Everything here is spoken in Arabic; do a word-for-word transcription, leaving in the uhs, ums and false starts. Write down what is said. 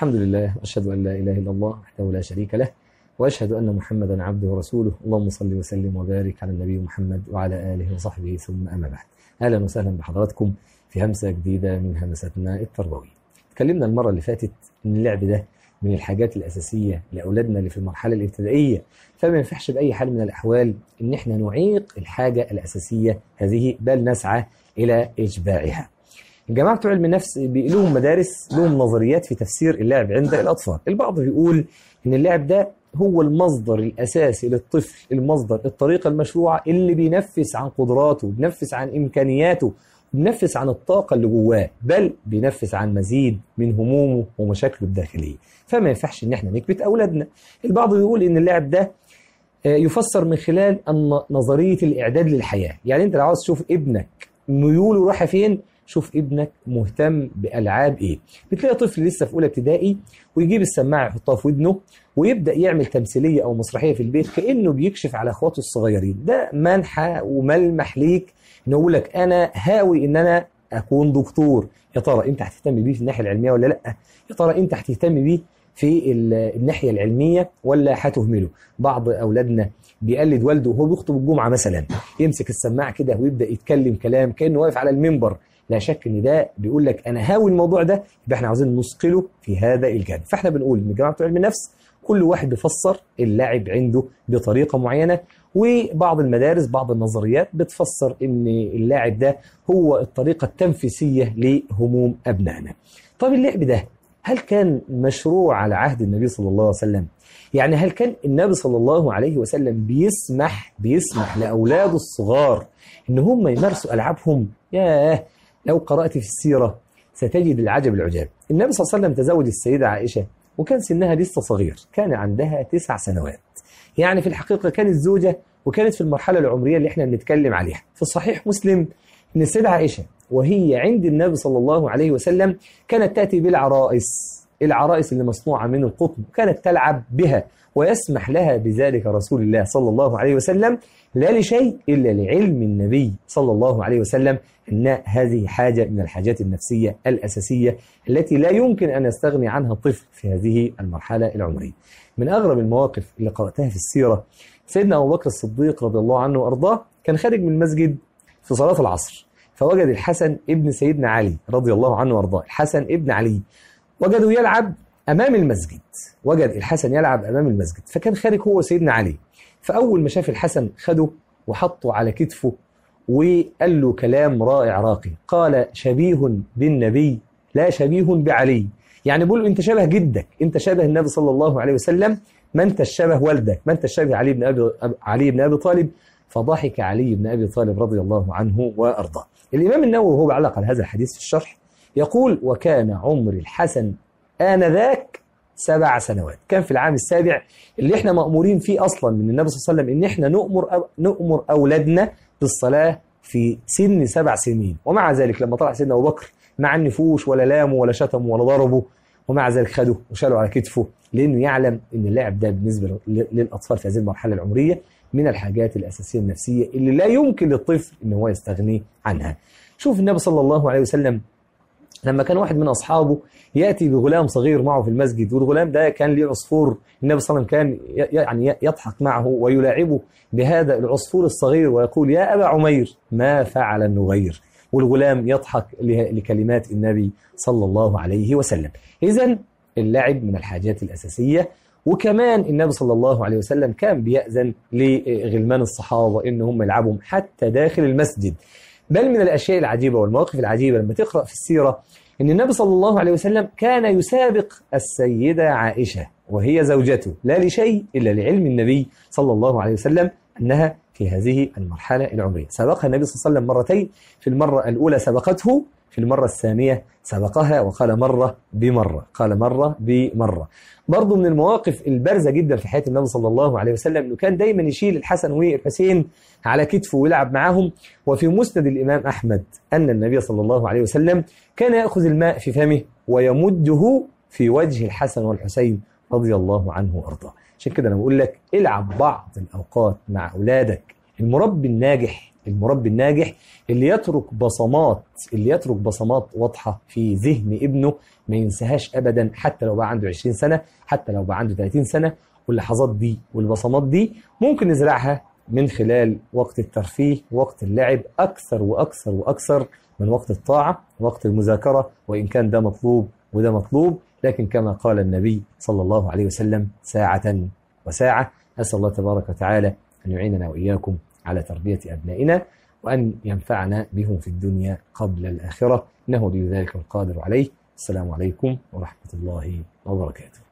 الحمد لله، وأشهد أن لا إله إلا الله وحده لا شريك له، وأشهد أن محمدا عبده ورسوله. اللهم صل وسلم وبارك على النبي محمد وعلى آله وصحبه، ثم أما بعد. أهلا وسهلا بحضراتكم في همسة جديدة من همساتنا التربوية. اتكلمنا المرة اللي فاتت إن اللعب ده من الحاجات الأساسية لأولادنا اللي في المرحلة الابتدائية، فما ينفعش بأي حال من الأحوال إن احنا نعيق الحاجة الأساسية هذه، بل نسعى إلى إشباعها. الجماعة بتوع علم النفس لهم مدارس، لهم نظريات في تفسير اللعب عند الأطفال. البعض بيقول إن اللعب ده هو المصدر الأساسي للطفل، المصدر الطريقة المشروعة اللي بينفس عن قدراته، بينفس عن إمكانياته، بينفس عن الطاقة اللي جواه، بل بينفس عن مزيد من همومه ومشاكله الداخلية. فما ينفعش إن احنا نكبت أولادنا. البعض بيقول إن اللعب ده يفسر من خلال نظرية الإعداد للحياة. يعني أنت لو عاوز تشوف ابنك ميوله رايحة فين، شوف ابنك مهتم بألعاب ايه. بتلاقي طفل لسه في اولى ابتدائي ويجيب السماعه يحطها في ودنه ويبدا يعمل تمثيليه او مسرحيه في البيت كانه بيكشف على اخواته الصغيرين. ده منحى وملمح ليك انه يقول لك انا هاوي ان انا اكون دكتور. يا ترى انت هتهتم بيه في الناحيه العلميه ولا لا؟ يا ترى انت هتهتم بيه في الناحيه العلميه ولا هتهمله؟ بعض اولادنا بيقلد والده وهو بيخطب الجمعه مثلا، يمسك السماعه كده ويبدا يتكلم كلام كانه واقف على المنبر. لا شك ان ده بيقول لك انا هاوي الموضوع ده، يبقى احنا عاوزين نثقله في هذا الجانب. فاحنا بنقول ان الجماعه بتوع علم النفس كل واحد بيفسر اللعب عنده بطريقه معينه، وبعض المدارس بعض النظريات بتفسر ان اللعب ده هو الطريقه التنفيسيه لهموم ابنائنا. طب اللعب ده هل كان مشروع على عهد النبي صلى الله عليه وسلم؟ يعني هل كان النبي صلى الله عليه وسلم بيسمح بيسمح لاولاده الصغار ان هم يمارسوا العابهم؟ ياه، لو قرأت في السيرة ستجد العجب العجاب. النبي صلى الله عليه وسلم تزوج السيدة عائشة وكان سنها لسه صغير، كان عندها تسع سنوات. يعني في الحقيقة كانت زوجة وكانت في المرحلة العمرية اللي احنا بنتكلم عليها. في صحيح مسلم ان السيدة عائشة وهي عند النبي صلى الله عليه وسلم كانت تأتي بالعرائس، العرائس اللي مصنوعة من القطن، كانت تلعب بها ويسمح لها بذلك رسول الله صلى الله عليه وسلم، لا لشيء إلا لعلم النبي صلى الله عليه وسلم أن هذه حاجة من الحاجات النفسية الأساسية التي لا يمكن أن يستغني عنها الطفل في هذه المرحلة العمرية. من أغرب المواقف اللي قرأتها في السيرة، سيدنا أبو بكر الصديق رضي الله عنه وأرضاه كان خارج من المسجد في صلاة العصر، فوجد الحسن ابن سيدنا علي رضي الله عنه وأرضاه، الحسن ابن علي، وجده يلعب أمام المسجد، وجد الحسن يلعب أمام المسجد، فكان خارج هو سيدنا علي. فأول ما شاف الحسن خده وحطه على كتفه وقال له كلام رائع راقي، قال شبيه بالنبي لا شبيه بعلي. يعني بيقول له انت شبه جدك، انت شبه النبي صلى الله عليه وسلم، ما انت شبه والدك، ما انت شبه علي بن ابي علي بن ابي طالب. فضحك علي بن ابي طالب رضي الله عنه وارضاه. الامام النووي وهو بيعلق على هذا الحديث في الشرح يقول وكان عمر الحسن آنذاك سبع سنوات، كان في العام السابع اللي احنا مأمورين فيه أصلا من النبي صلى الله عليه وسلم إن احنا نؤمر أو نؤمر أولادنا بالصلاة في سن سبع سنين. ومع ذلك لما طلع سيدنا أبو بكر مع النفوش ولا لامه ولا شتمه ولا ضربه، ومع ذلك خده وشاله على كتفه، لأنه يعلم إن اللعب ده بالنسبة للأطفال في هذه المرحلة العمرية من الحاجات الأساسية النفسية اللي لا يمكن للطفل إن هو يستغني عنها. شوف النبي صلى الله عليه وسلم لما كان واحد من أصحابه يأتي بغلام صغير معه في المسجد، والغلام ده كان له عصفور، النبي صلى الله عليه وسلم كان يعني يضحك معه ويلاعبه بهذا العصفور الصغير ويقول يا أبا عمير ما فعل النغير، والغلام يضحك لكلمات النبي صلى الله عليه وسلم. إذن اللعب من الحاجات الأساسية. وكمان النبي صلى الله عليه وسلم كان بيأذن لغلمان الصحابة إن هم يلعبوا حتى داخل المسجد. بل من الأشياء العجيبة والمواقف العجيبة لما تقرأ في السيرة إن النبي صلى الله عليه وسلم كان يسابق السيدة عائشة وهي زوجته، لا لشيء إلا لعلم النبي صلى الله عليه وسلم أنها في هذه المرحلة العمرية. سبقها النبي صلى الله عليه وسلم مرتين، في المرة الأولى سبقته، في المرة الثانية سبقها، وقال مرة بمرة، قال مرة بمرة. برضو من المواقف البارزة جدا في حياة النبي صلى الله عليه وسلم أنه كان دايما يشيل الحسن والحسين على كتفه ويلعب معهم. وفي مسند الإمام أحمد أن النبي صلى الله عليه وسلم كان يأخذ الماء في فمه ويمده في وجه الحسن والحسين رضي الله عنه وأرضاه. عشان كده أنا بقول لك العب بعض الأوقات مع أولادك المربي الناجح المربي الناجح اللي يترك بصمات اللي يترك بصمات واضحة في ذهن ابنه ما ينساهاش أبدا، حتى لو بقى عنده عشرين سنة، حتى لو بقى عنده ثلاثين سنة. واللحظات دي والبصمات دي ممكن نزرعها من خلال وقت الترفيه، وقت اللعب، أكثر وأكثر وأكثر من وقت الطاعة، وقت المذاكرة، وإن كان ده مطلوب وده مطلوب، لكن كما قال النبي صلى الله عليه وسلم ساعة وساعة. أسأل الله تبارك وتعالى أن يعيننا وإياكم على تربية أبنائنا، وأن ينفعنا بهم في الدنيا قبل الآخرة، إنه لذلك القادر عليه. السلام عليكم ورحمة الله وبركاته.